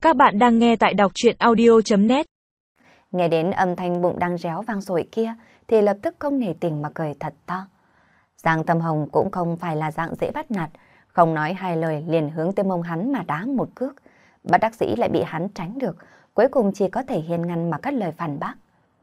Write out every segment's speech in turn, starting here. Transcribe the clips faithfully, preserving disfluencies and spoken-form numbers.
Các bạn đang nghe tại đọc truyện audio chấm net. Nghe đến âm thanh bụng đang réo vang rồi kia thì lập tức không nể tình mà cười thật to. Giang Tâm Hồng cũng không phải là dạng dễ bắt nạt, không nói hai lời liền hướng tới mông hắn mà đá một cước. Bất đắc dĩ lại bị hắn tránh được, cuối cùng chỉ có thể hiên ngăn mà cất lời phản bác.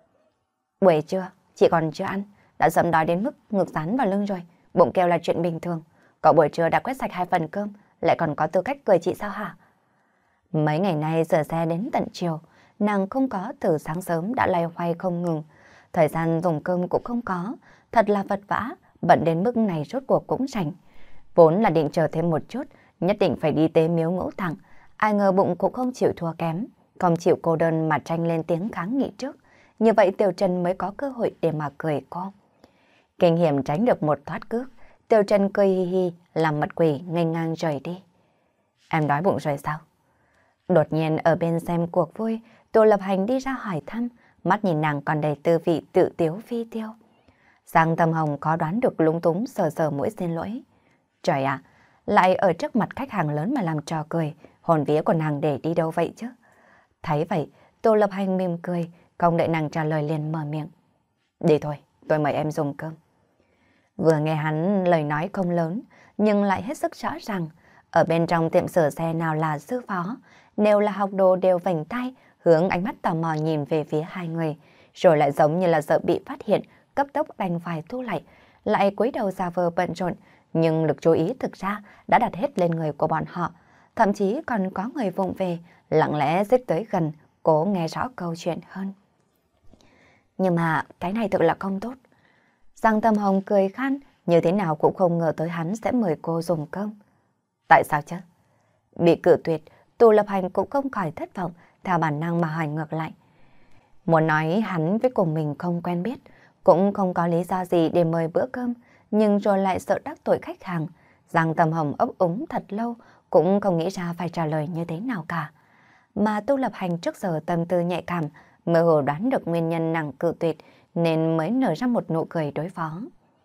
Buổi trưa, chị còn chưa ăn, đã sớm đói đến mức ngực dán vào lưng rồi, bụng kêu là chuyện bình thường. Cậu buổi trưa đã quét sạch hai phần cơm, lại còn có tư cách cười chị sao hả? Mấy ngày nay giờ xe đến tận chiều, nàng không có từ sáng sớm đã lay hoay không ngừng. Thời gian dùng cơm cũng không có, thật là vật vã, bận đến mức này rốt cuộc cũng rảnh. Vốn là định chờ thêm một chút, nhất định phải đi tế miếu Ngũ Tạng, ai ngờ bụng cũng không chịu thua kém, không chịu cô đơn mà tranh lên tiếng kháng nghị trước. Như vậy Tiểu Trần mới có cơ hội để mà cười cô. Kinh hiểm tránh được một thoát cước, Tiểu Trần cười hi hi, làm mặt quỷ nghênh ngang rời đi. Em đói bụng rồi sao? Đột nhiên ở bên xem cuộc vui, Tô Lập Hành đi ra hỏi thăm, mắt nhìn nàng còn đầy tư vị tự tiếu phi tiêu. Giang Tâm Hồng có đoán được lúng túng sờ sờ mũi xin lỗi. Trời ạ, lại ở trước mặt khách hàng lớn mà làm trò cười, hồn vía của nàng để đi đâu vậy chứ? Thấy vậy, Tô Lập Hành mỉm cười, không đợi nàng trả lời liền mở miệng. Đi thôi, tôi mời em dùng cơm. Vừa nghe hắn lời nói không lớn, nhưng lại hết sức rõ ràng. Ở bên trong tiệm sửa xe nào là sư phó, đều là học đồ đều vành tay, hướng ánh mắt tò mò nhìn về phía hai người, rồi lại giống như là sợ bị phát hiện, cấp tốc đành phải thu lại, lại cúi đầu ra vờ bận rộn, nhưng lực chú ý thực ra đã đặt hết lên người của bọn họ, thậm chí còn có người vụng về, lặng lẽ xích tới gần, cố nghe rõ câu chuyện hơn. Nhưng mà cái này thực là không tốt. Giang Tâm Hồng cười khan, như thế nào cũng không ngờ tới hắn sẽ mời cô dùng cơm. Tại sao chứ? Bị cự tuyệt, Tô Lập Hành cũng không khỏi thất vọng, theo bản năng mà hỏi ngược lại. Muốn nói hắn với cùng mình không quen biết, cũng không có lý do gì để mời bữa cơm, nhưng rồi lại sợ đắc tội khách hàng. Giang Tâm Hồng ấp úng thật lâu, cũng không nghĩ ra phải trả lời như thế nào cả. Mà Tô Lập Hành trước giờ tâm tư nhạy cảm, mơ hồ đoán được nguyên nhân nàng cự tuyệt, nên mới nở ra một nụ cười đối phó.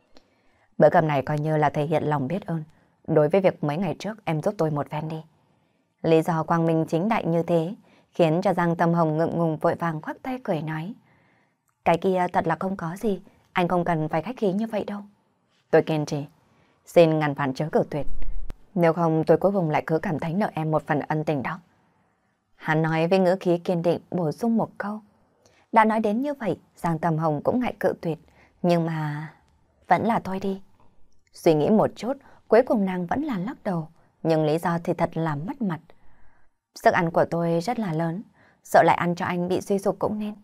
Bữa cơm này coi như là thể hiện lòng biết ơn, đối với việc mấy ngày trước em giúp tôi một phen đi. Lý do quang minh chính đại như thế, khiến cho Giang Tâm Hồng ngượng ngùng vội vàng khoác tay cười nói. Cái kia thật là không có gì, anh không cần phải khách khí như vậy đâu. Tôi kiên trì, xin ngàn vạn chớ cử tuyệt, nếu không tôi cuối cùng lại cứ cảm thấy nợ em một phần ân tình đó. Hắn nói với ngữ khí kiên định bổ sung một câu. Đã nói đến như vậy, Giang Tâm Hồng cũng ngại cự tuyệt, nhưng mà vẫn là thôi đi. Suy nghĩ một chút, cuối cùng nàng vẫn là lắc đầu, nhưng lý do thì thật là mất mặt. Sức ăn của tôi rất là lớn, sợ lại ăn cho anh bị suy sụp cũng nên.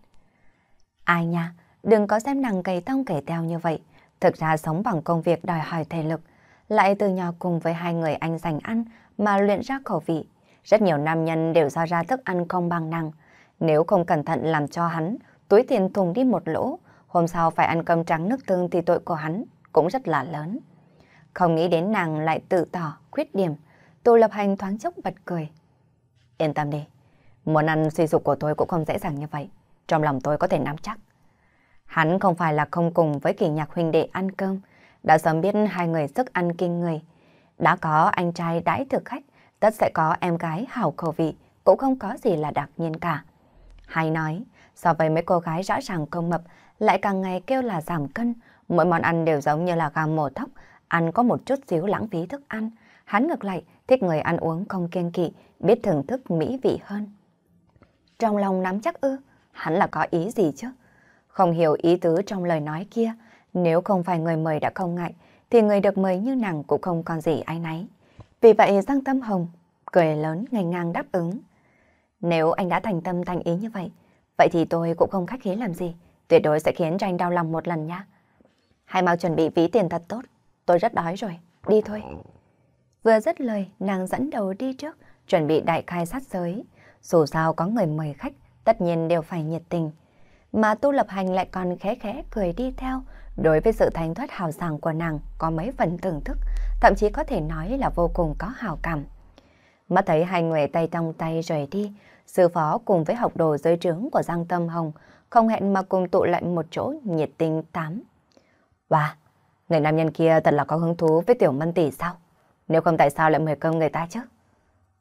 Ai nha, đừng có xem nàng cày tông kể teo như vậy. Thực ra sống bằng công việc đòi hỏi thể lực, lại từ nhỏ cùng với hai người anh dành ăn mà luyện ra khẩu vị. Rất nhiều nam nhân đều do ra thức ăn không bằng nàng. Nếu không cẩn thận làm cho hắn túi tiền thùng đi một lỗ, hôm sau phải ăn cơm trắng nước tương thì tội của hắn cũng rất là lớn. Không nghĩ đến nàng lại tự tỏ khuyết điểm, Tô Lập Hành thoáng chốc bật cười. Yên tâm đi, muốn ăn suy sụp của tôi cũng không dễ dàng như vậy, trong lòng tôi có thể nắm chắc. Hắn không phải là không cùng với Kỳ Nhạc huynh đệ ăn cơm, đã sớm biết hai người sức ăn kinh người. Đã có anh trai đãi thực khách, tất sẽ có em gái hảo khẩu vị, cũng không có gì là đặc nhiên cả. Hay nói, so với mấy cô gái rõ ràng không mập, lại càng ngày kêu là giảm cân, mỗi món ăn đều giống như là gà mổ thóc, ăn có một chút xíu lãng phí thức ăn. Hắn ngược lại, thích người ăn uống không kiêng kỵ, biết thưởng thức mỹ vị hơn. Trong lòng nắm chắc ư, hắn là có ý gì chứ? Không hiểu ý tứ trong lời nói kia, nếu không phải người mời đã không ngại, thì người được mời như nàng cũng không còn gì áy náy. Vì vậy Giang Tâm Hồng cười lớn nghênh ngang đáp ứng. Nếu anh đã thành tâm thành ý như vậy, vậy thì tôi cũng không khách khí làm gì, tuyệt đối sẽ khiến cho anh đau lòng một lần nha. Hãy mau chuẩn bị ví tiền thật tốt, tôi rất đói rồi, đi thôi. Vừa dứt lời, nàng dẫn đầu đi trước, chuẩn bị đại khai sát giới. Dù sao có người mời khách, tất nhiên đều phải nhiệt tình. Mà Tô Lập Hành lại còn khẽ khẽ cười đi theo, đối với sự thanh thoát hào sảng của nàng có mấy phần thưởng thức, thậm chí có thể nói là vô cùng có hào cảm. Mắt thấy hai người tay trong tay rời đi, sư phó cùng với học đồ dưới trướng của Giang Tâm Hồng không hẹn mà cùng tụ lại một chỗ nhiệt tình tám. Wow, người nam nhân kia thật là có hứng thú với tiểu Mân tỷ sao? Nếu không tại sao lại mời cơm người ta chứ?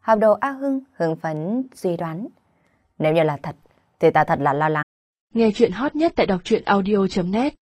Học đồ A Hưng hưng phấn suy đoán. Nếu như là thật, thì ta thật là lo lắng. Nghe chuyện hot nhất tại đọc truyện audio chấm net.